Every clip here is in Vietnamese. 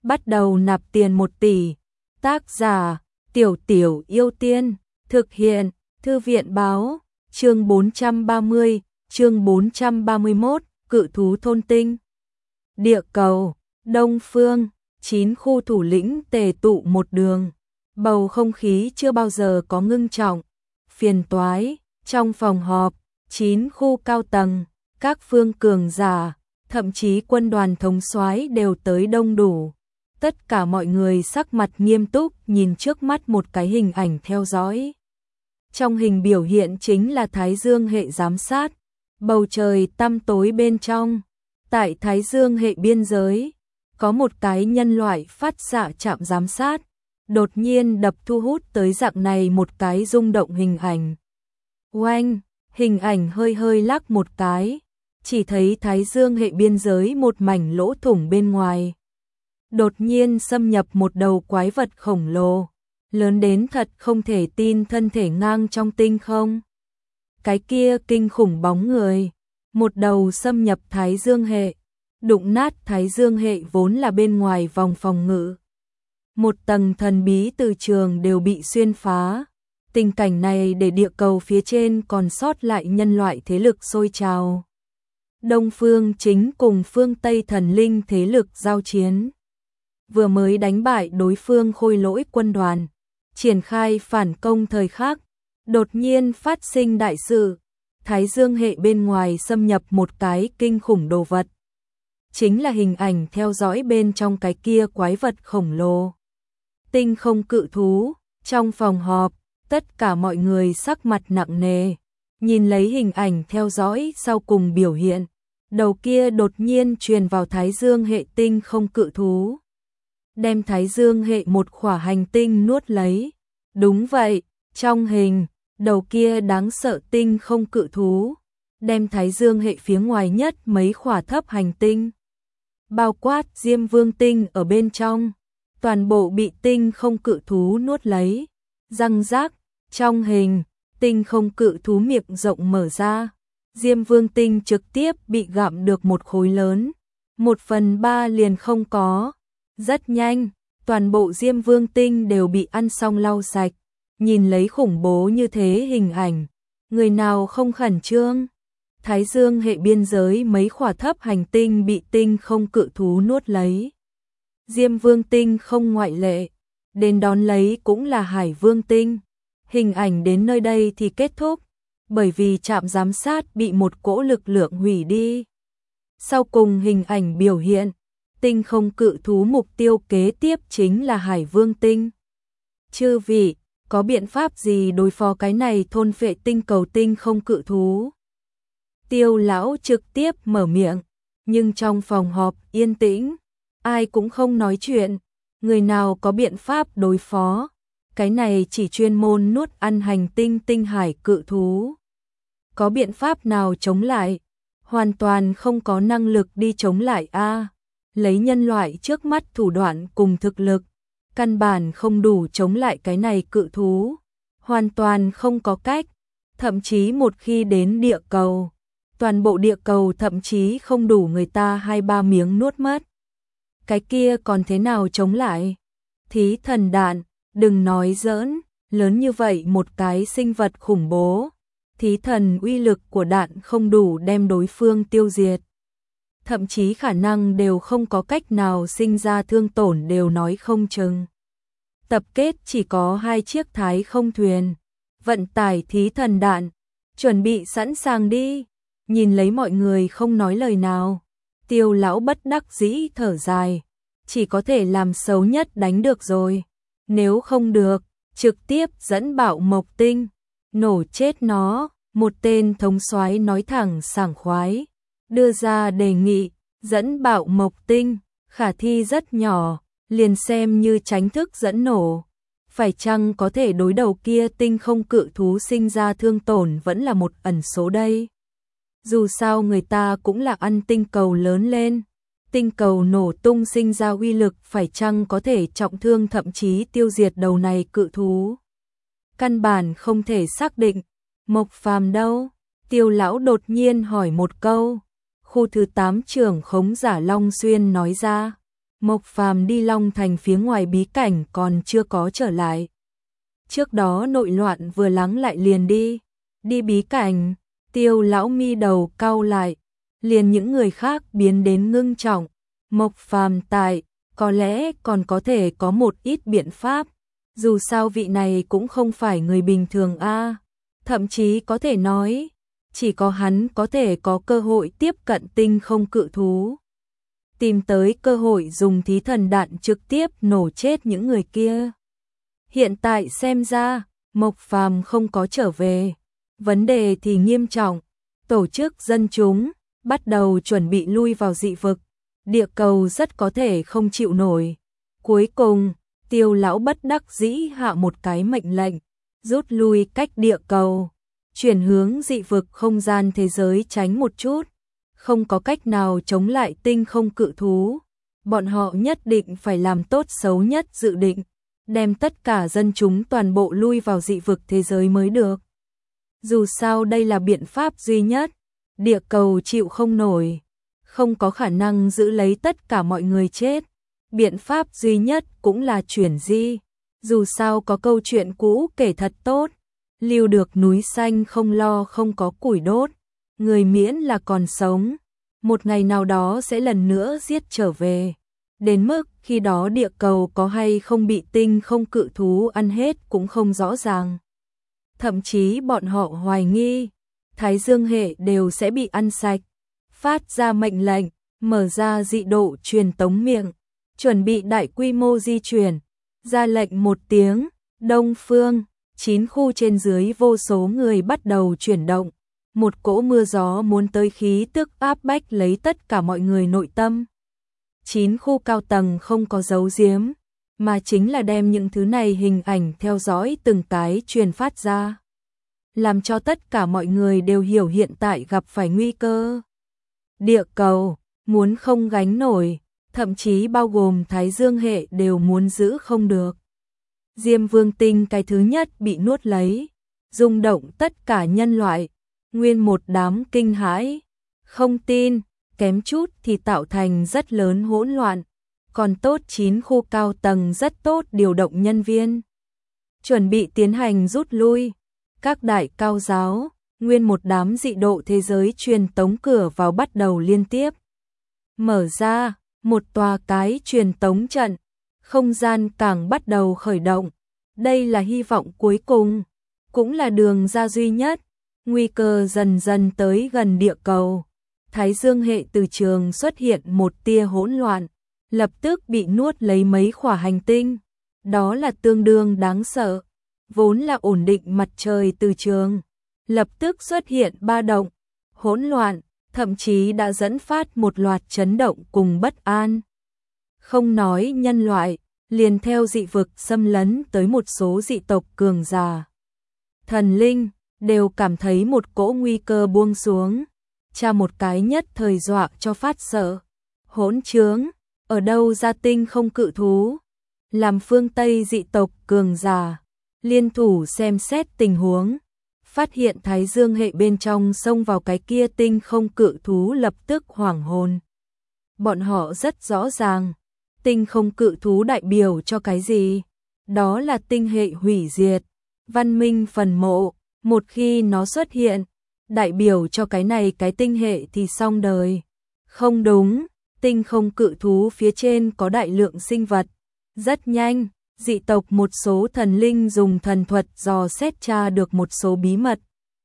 bắt đầu nạp tiền 1 tỷ. Tác giả, Tiểu Tiểu Yêu Tiên, thực hiện, Thư viện báo, chương 430, chương 431, cự thú thôn tinh. Địa cầu, Đông Phương, 9 khu thủ lĩnh tề tụ một đường. Bầu không khí chưa bao giờ có ngưng trọng, phiền toái, trong phòng họp, 9 khu cao tầng, các phương cường giả, thậm chí quân đoàn thống soái đều tới đông đủ. Tất cả mọi người sắc mặt nghiêm túc nhìn trước mắt một cái hình ảnh theo dõi. Trong hình biểu hiện chính là Thái Dương hệ giám sát, bầu trời tăm tối bên trong. Tại Thái Dương hệ biên giới, có một cái nhân loại phát xạ trạm giám sát, đột nhiên đập thu hút tới dạng này một cái rung động hình ảnh. Oanh, hình ảnh hơi hơi lắc một cái, chỉ thấy Thái Dương hệ biên giới một mảnh lỗ thủng bên ngoài. Đột nhiên xâm nhập một đầu quái vật khổng lồ, lớn đến thật không thể tin, thân thể ngang trong tinh không. Cái kia kinh khủng bóng người, một đầu xâm nhập Thái Dương hệ, đụng nát Thái Dương hệ vốn là bên ngoài vòng phòng ngự. Một tầng thần bí từ trường đều bị xuyên phá. Tình cảnh này để địa cầu phía trên còn sót lại nhân loại thế lực sôi trào. Đông phương chính cùng phương Tây thần linh thế lực giao chiến. Vừa mới đánh bại đối phương khôi lỗi quân đoàn, triển khai phản công thời khắc, đột nhiên phát sinh đại sự. Thái Dương hệ bên ngoài xâm nhập một cái kinh khủng đồ vật. Chính là hình ảnh theo dõi bên trong cái kia quái vật khổng lồ. Tinh không cự thú. Trong phòng họp, tất cả mọi người sắc mặt nặng nề, nhìn lấy hình ảnh theo dõi sau cùng biểu hiện. Đầu kia đột nhiên truyền vào Thái Dương hệ tinh không cự thú, đem Thái Dương hệ một khỏa hành tinh nuốt lấy. Đúng vậy, trong hình, đầu kia đáng sợ tinh không cự thú, đem Thái Dương hệ phía ngoài nhất mấy khỏa thấp hành tinh, bao quát Diêm Vương tinh ở bên trong, toàn bộ bị tinh không cự thú nuốt lấy. Răng rác, trong hình, tinh không cự thú miệng rộng mở ra, Diêm Vương tinh trực tiếp bị gặm được một khối lớn, 1/3 liền không có. Rất nhanh, toàn bộ Diêm Vương tinh đều bị ăn xong lau sạch. Nhìn lấy khủng bố như thế hình ảnh, người nào không khẩn trương. Thái Dương hệ biên giới mấy khỏa thấp hành tinh bị tinh không cự thú nuốt lấy. Diêm Vương tinh không ngoại lệ, đến đón lấy cũng là Hải Vương tinh. Hình ảnh đến nơi đây thì kết thúc, bởi vì trạm giám sát bị một cỗ lực lượng hủy đi. Sau cùng hình ảnh biểu hiện, tinh không cự thú mục tiêu kế tiếp chính là Hải Vương tinh. Chư vị, có biện pháp gì đối phó cái này thôn phệ tinh cầu tinh không cự thú? Tiêu lão trực tiếp mở miệng, nhưng trong phòng họp yên tĩnh, ai cũng không nói chuyện. Người nào có biện pháp đối phó? Cái này chỉ chuyên môn nuốt ăn hành tinh tinh hải cự thú. Có biện pháp nào chống lại? Hoàn toàn không có năng lực đi chống lại a. Lấy nhân loại trước mắt thủ đoạn cùng thực lực, căn bản không đủ chống lại cái này cự thú. Hoàn toàn không có cách. Thậm chí một khi đến địa cầu, toàn bộ địa cầu thậm chí không đủ người ta 2-3 miếng nuốt mất. Cái kia còn thế nào chống lại? Thí thần đạn, đừng nói giỡn, lớn như vậy một cái sinh vật khủng bố. Thí thần uy lực của đạn không đủ đem đối phương tiêu diệt. Thậm chí khả năng đều không có cách nào sinh ra thương tổn đều nói không chừng. Tập kết chỉ có 2 chiếc thái không thuyền, vận tải thí thần đạn, chuẩn bị sẵn sàng đi. Nhìn lấy mọi người không nói lời nào, Tiêu lão bất đắc dĩ thở dài, chỉ có thể làm xấu nhất đánh được rồi. Nếu không được, trực tiếp dẫn bạo mộc tinh, nổ chết nó. Một tên thống soái nói thẳng sảng khoái, đưa ra đề nghị, dẫn bạo mộc tinh, khả thi rất nhỏ, liền xem như tránh thức dẫn nổ. Phải chăng có thể đối đầu kia tinh không cự thú sinh ra thương tổn vẫn là một ẩn số đây. Dù sao người ta cũng là ăn tinh cầu lớn lên, tinh cầu nổ tung sinh ra uy lực phải chăng có thể trọng thương thậm chí tiêu diệt đầu này cự thú. Căn bản không thể xác định. Mộc Phàm đâu? Tiêu lão đột nhiên hỏi một câu. Khu thứ 8 trưởng khống giả Long Xuyên nói ra. Mộc Phàm đi Long Thành phía ngoài bí cảnh còn chưa có trở lại. Trước đó nội loạn vừa lắng lại liền đi bí cảnh. Tiêu lão mi đầu cau lại, liền những người khác biến đến ngưng trọng. Mộc Phàm tại, có lẽ còn có thể có một ít biện pháp, dù sao vị này cũng không phải người bình thường a, thậm chí có thể nói, chỉ có hắn có thể có cơ hội tiếp cận tinh không cự thú. Tìm tới cơ hội dùng thí thần đạn trực tiếp nổ chết những người kia. Hiện tại xem ra, Mộc Phàm không có trở về. Vấn đề thì nghiêm trọng, tổ chức dân chúng bắt đầu chuẩn bị lui vào dị vực, địa cầu rất có thể không chịu nổi. Cuối cùng, Tiêu lão bất đắc dĩ hạ một cái mệnh lệnh, rút lui cách địa cầu, chuyển hướng dị vực không gian thế giới tránh một chút, không có cách nào chống lại tinh không cự thú. Bọn họ nhất định phải làm tốt xấu nhất dự định, đem tất cả dân chúng toàn bộ lui vào dị vực thế giới mới được. Dù sao đây là biện pháp duy nhất, địa cầu chịu không nổi, không có khả năng giữ lấy tất cả mọi người chết. Biện pháp duy nhất cũng là chuyển di, dù sao có câu chuyện cũ kể thật tốt, lưu được núi xanh không lo không có củi đốt, người miễn là còn sống, một ngày nào đó sẽ lần nữa giết trở về. Đến mức khi đó địa cầu có hay không bị tinh không cự thú ăn hết cũng không rõ ràng. Thậm chí bọn họ hoài nghi, Thái Dương hệ đều sẽ bị ăn sạch. Phát ra mệnh lệnh, mở ra dị độ truyền tống miệng, chuẩn bị đại quy mô di chuyển. Ra lệnh một tiếng, Đông Phương, 9 khu trên dưới vô số người bắt đầu chuyển động. Một cỗ mưa gió muốn tới khí tức áp bách lấy tất cả mọi người nội tâm. 9 khu cao tầng không có giấu giếm, mà chính là đem những thứ này hình ảnh theo dõi từng cái truyền phát ra, làm cho tất cả mọi người đều hiểu hiện tại gặp phải nguy cơ. Địa cầu muốn không gánh nổi, thậm chí bao gồm Thái Dương hệ đều muốn giữ không được. Diêm Vương tinh cái thứ nhất bị nuốt lấy, rung động tất cả nhân loại, nguyên một đám kinh hãi, không tin, kém chút thì tạo thành rất lớn hỗn loạn. Còn tốt 9 khu cao tầng rất tốt điều động nhân viên, chuẩn bị tiến hành rút lui. Các đại cao giáo, nguyên một đám dị độ thế giới truyền tống cửa vào bắt đầu liên tiếp mở ra, một tòa cái truyền tống trận, không gian cảng bắt đầu khởi động. Đây là hy vọng cuối cùng, cũng là đường ra duy nhất. Nguy cơ dần dần tới gần địa cầu. Thái Dương hệ từ trường xuất hiện một tia hỗn loạn, lập tức bị nuốt lấy mấy khỏa hành tinh. Đó là tương đương đáng sợ. Vốn là ổn định mặt trời từ trường, lập tức xuất hiện ba động, hỗn loạn, thậm chí đã dẫn phát một loạt chấn động cùng bất an. Không nói nhân loại, liền theo dị vực xâm lấn tới một số dị tộc cường giả. Thần linh đều cảm thấy một cỗ nguy cơ buông xuống, cha một cái nhất thời dọa cho phát sợ. Hỗn trướng, ở đâu ra tinh không cự thú? Làm phương Tây dị tộc cường giả liên thủ xem xét tình huống, phát hiện Thái Dương hệ bên trong xông vào cái kia tinh không cự thú lập tức hoảng hồn. Bọn họ rất rõ ràng, tinh không cự thú đại biểu cho cái gì? Đó là tinh hệ hủy diệt, văn minh phần mộ. Một khi nó xuất hiện, đại biểu cho cái này cái tinh hệ thì xong đời. Không đúng, tinh không cự thú phía trên có đại lượng sinh vật. Rất nhanh, dị tộc một số thần linh dùng thần thuật dò xét tra được một số bí mật.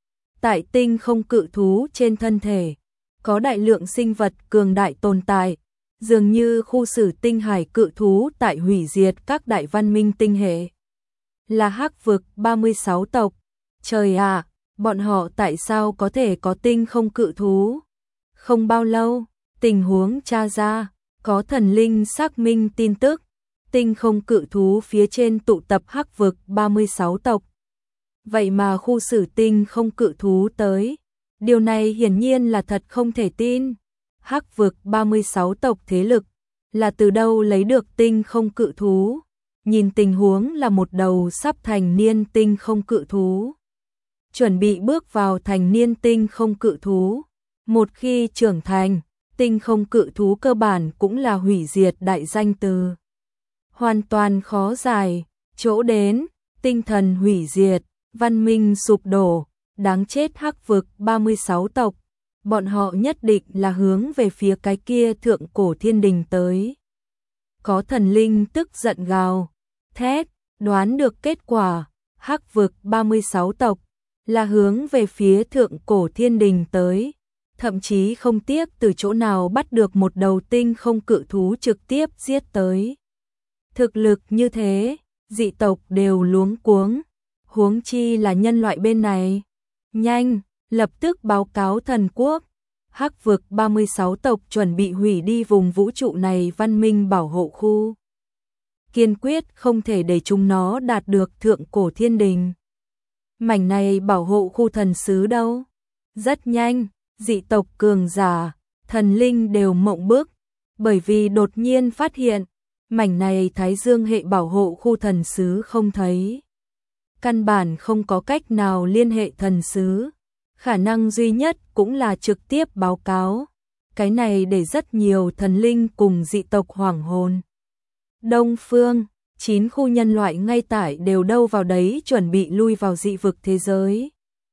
Tại tinh không cự thú trên thân thể, có đại lượng sinh vật cường đại tồn tại, dường như khu xử tinh hải cự thú tại hủy diệt các đại văn minh tinh hệ. Là Hắc vực 36 tộc. Trời ạ, bọn họ tại sao có thể có tinh không cự thú? Không bao lâu, tình huống tra ra, có thần linh xác minh tin tức, tinh không cự thú phía trên tụ tập Hắc vực 36 tộc. Vậy mà khu xử tinh không cự thú tới. Điều này hiển nhiên là thật không thể tin. Hắc vực 36 tộc thế lực, là từ đâu lấy được tinh không cự thú? Nhìn tình huống là một đầu sắp thành niên tinh không cự thú. Chuẩn bị bước vào thành niên tinh không cự thú. Một khi trưởng thành, tinh không cự thú cơ bản cũng là hủy diệt đại danh từ. Hoàn toàn khó giải, chỗ đến, tinh thần hủy diệt, văn minh sụp đổ, đáng chết Hắc vực 36 tộc. Bọn họ nhất định là hướng về phía cái kia thượng cổ thiên đình tới. Có thần linh tức giận gào, thét, đoán được kết quả, Hắc vực 36 tộc là hướng về phía thượng cổ thiên đình tới, thậm chí không tiếc từ chỗ nào bắt được một đầu tinh không cự thú trực tiếp giết tới. Thực lực như thế, dị tộc đều luống cuống, huống chi là nhân loại bên này. Nhanh, lập tức báo cáo thần quốc. Hắc vực 36 tộc chuẩn bị hủy đi vùng vũ trụ này văn minh bảo hộ khu. Kiên quyết không thể để chúng nó đạt được thượng cổ thiên đình. Mảnh này bảo hộ khu thần sứ đâu? Rất nhanh, dị tộc cường giả, thần linh đều mộng bức, bởi vì đột nhiên phát hiện, mảnh này Thái Dương hệ bảo hộ khu thần sứ không thấy. Căn bản không có cách nào liên hệ thần sứ, khả năng duy nhất cũng là trực tiếp báo cáo. Cái này để rất nhiều thần linh cùng dị tộc hoảng hồn. Đông phương, 9 khu nhân loại ngay tại đều đâu vào đấy chuẩn bị lui vào dị vực thế giới.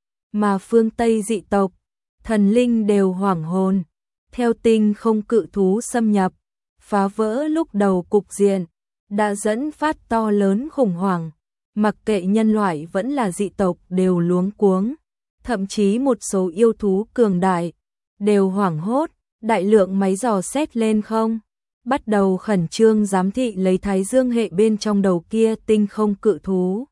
Mà phương Tây dị tộc, thần linh đều hoảng hồn, theo tinh không cự thú xâm nhập, phá vỡ lúc đầu cục diện, đã dẫn phát to lớn khủng hoảng, mặc kệ nhân loại vẫn là dị tộc đều luống cuống, thậm chí một số yêu thú cường đại, đều hoảng hốt, đại lượng máy dò xét lên không, bắt đầu khẩn trương giám thị lấy Thái Dương hệ bên trong đầu kia tinh không cự thú.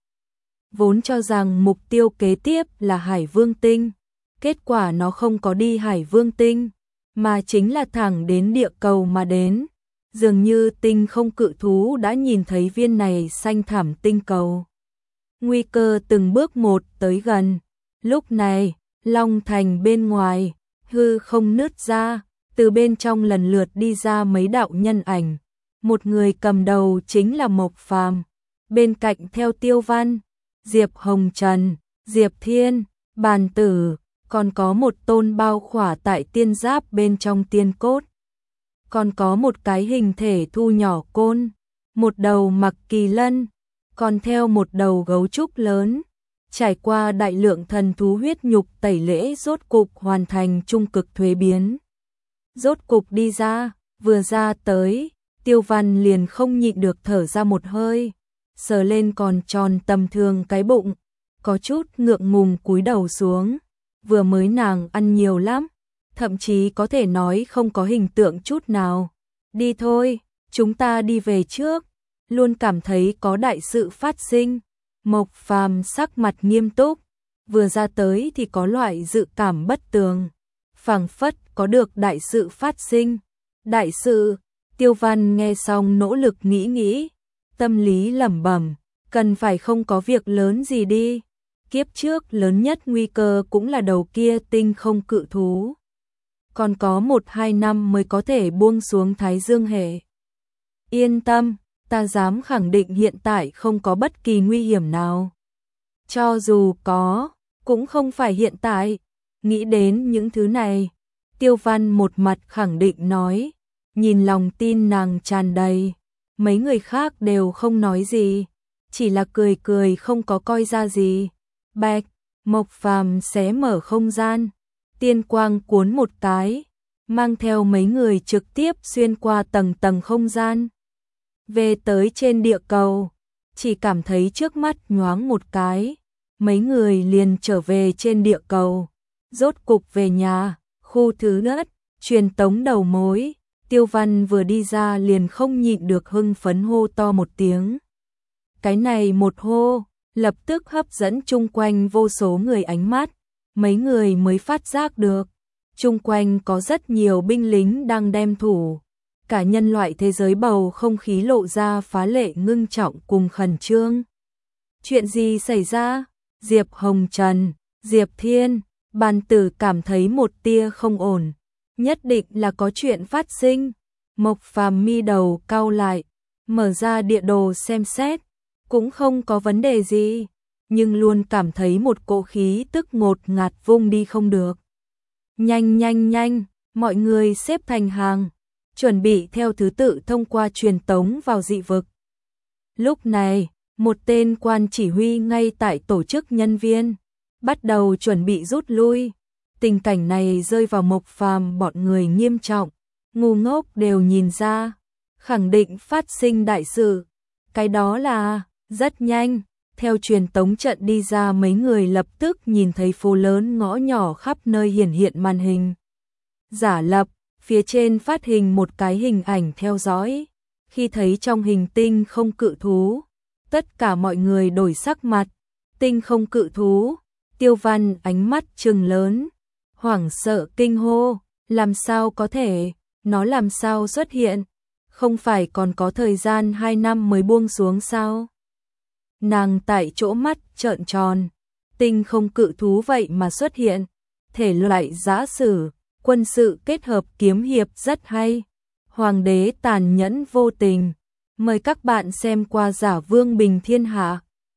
Vốn cho rằng mục tiêu kế tiếp là Hải Vương Tinh, kết quả nó không có đi Hải Vương Tinh, mà chính là thẳng đến địa cầu mà đến. Dường như tinh không cự thú đã nhìn thấy viên này xanh thẳm tinh cầu. Nguy cơ từng bước một tới gần. Lúc này, Long Thành bên ngoài, hư không nứt ra, từ bên trong lần lượt đi ra mấy đạo nhân ảnh. Một người cầm đầu chính là Mộc Phàm, bên cạnh theo Tiêu Văn, Diệp Hồng Trần, Diệp Thiên, Bàn Tử, còn có một tôn bao khỏa tại tiên giáp bên trong tiên cốt. Còn có một cái hình thể thu nhỏ côn, một đầu mặc kỳ lân, còn theo một đầu gấu trúc lớn. Trải qua đại lượng thần thú huyết nhục tẩy lễ rốt cục hoàn thành trung cực thuế biến. Rốt cục đi ra, vừa ra tới, Tiêu Văn liền không nhịn được thở ra một hơi, sờ lên còn tròn tầm thường cái bụng, có chút ngượng ngùng cúi đầu xuống, vừa mới nàng ăn nhiều lắm, thậm chí có thể nói không có hình tượng chút nào. Đi thôi, chúng ta đi về trước, luôn cảm thấy có đại sự phát sinh. Mộc Phàm sắc mặt nghiêm túc, vừa ra tới thì có loại dự cảm bất tường, phảng phất có được đại sự phát sinh. Đại sự? Tiêu Văn nghe xong nỗ lực nghĩ, tâm lý lẩm bẩm, cần phải không có việc lớn gì đi. Kiếp trước lớn nhất nguy cơ cũng là đầu kia tinh không cự thú. Còn có 1-2 năm mới có thể buông xuống Thái Dương hệ. Yên tâm, ta dám khẳng định hiện tại không có bất kỳ nguy hiểm nào. Cho dù có, cũng không phải hiện tại. Nghĩ đến những thứ này, Tiêu Văn một mặt khẳng định nói, nhìn lòng tin nàng tràn đầy. Mấy người khác đều không nói gì, chỉ là cười không có coi ra gì. Bạch, Mộc Phàm xé mở không gian, tiên quang cuốn một cái, mang theo mấy người trực tiếp xuyên qua tầng không gian. Về tới trên địa cầu, chỉ cảm thấy trước mắt nhoáng một cái, mấy người liền trở về trên địa cầu, rốt cục về nhà. Khu thứ nhất, truyền tống đầu mối, Tiêu Văn vừa đi ra liền không nhịn được hưng phấn hô to một tiếng. Cái này một hô, lập tức hấp dẫn chung quanh vô số người ánh mắt, mấy người mới phát giác được, chung quanh có rất nhiều binh lính đang đem thủ. Cả nhân loại thế giới bầu không khí lộ ra phá lệ ngưng trọng cùng khẩn trương. Chuyện gì xảy ra? Diệp Hồng Trần, Diệp Thiên, Bàn Tử cảm thấy một tia không ổn, nhất định là có chuyện phát sinh. Mộc Phàm mi đầu cau lại, mở ra địa đồ xem xét, cũng không có vấn đề gì, nhưng luôn cảm thấy một cỗ khí tức ngột ngạt vung đi không được. Nhanh, Mọi người xếp thành hàng, chuẩn bị theo thứ tự thông qua truyền tống vào dị vực. Lúc này, một tên quan chỉ huy ngay tại tổ chức nhân viên, bắt đầu chuẩn bị rút lui. Tình cảnh này rơi vào Mộc Phàm bọn người nghiêm trọng, ngu ngốc đều nhìn ra, khẳng định phát sinh đại sự. Cái đó là, rất nhanh, theo truyền tống trận đi ra mấy người lập tức nhìn thấy phố lớn ngõ nhỏ khắp nơi hiển hiện màn hình. Giả lập, phía trên phát hình một cái hình ảnh theo dõi. Khi thấy trong hình tinh không cự thú, tất cả mọi người đổi sắc mặt. Tinh không cự thú, Tiêu Văn ánh mắt trừng lớn, hoảng sợ kinh hô, làm sao có thể, nó làm sao xuất hiện, không phải còn có thời gian 2 năm mới buông xuống sao? Nàng tại chỗ mắt trợn tròn, tinh không cự thú vậy mà xuất hiện, thể loại giã sử, quân sự kết hợp kiếm hiệp rất hay. Hoàng đế tàn nhẫn vô tình, mời các bạn xem qua Giả Vương Bình Thiên Hạ.